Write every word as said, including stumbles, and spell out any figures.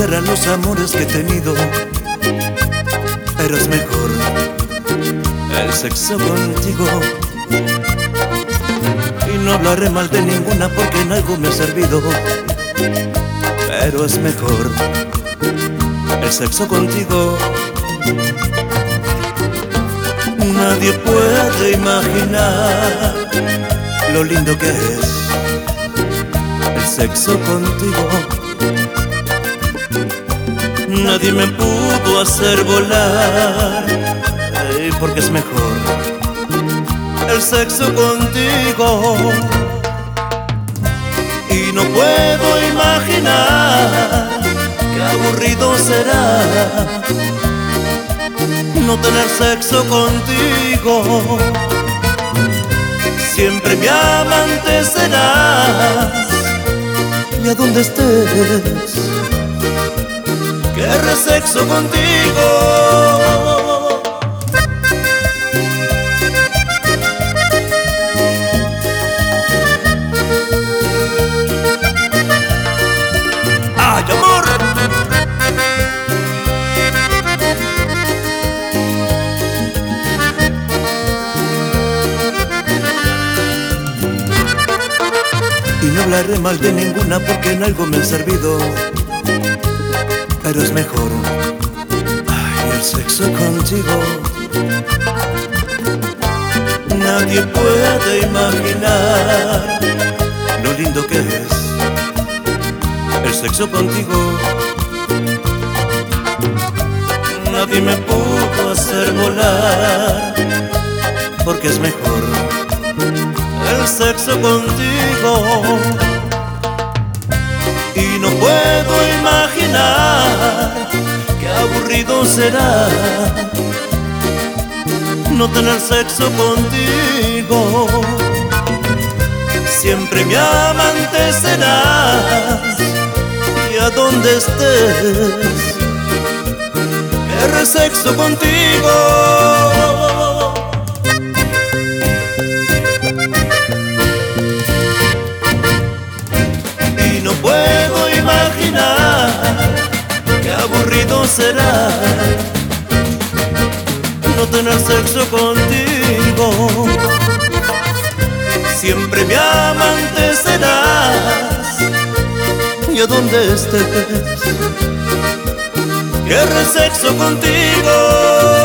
superan los amores que he tenido, pero es mejor el sexo contigo. Y no hablaré mal de ninguna porque en algo me ha servido, pero es mejor el sexo contigo. Nadie puede imaginar lo lindo que es el sexo contigo. Nadie me pudo hacer volar, ey, porque es mejor el sexo contigo. Y no puedo imaginar qué aburrido será no tener sexo contigo. Siempre mi amante serás, y a donde estés querré sexo contigo. ¡Ay, amor! Y no hablaré mal de ninguna porque en algo me han servido, pero es mejor, ay, el sexo contigo. Nadie puede imaginar lo lindo que es el sexo contigo. Nadie me pudo hacer volar, porque es mejor el sexo contigo. Y no puedo imaginar qué aburrido será no tener sexo contigo. Siempre mi amante serás, y a donde estés querré sexo contigo. Y no puedo imaginar qué aburrido será no tener sexo contigo. Siempre mi amante serás, y a donde estés querré sexo contigo.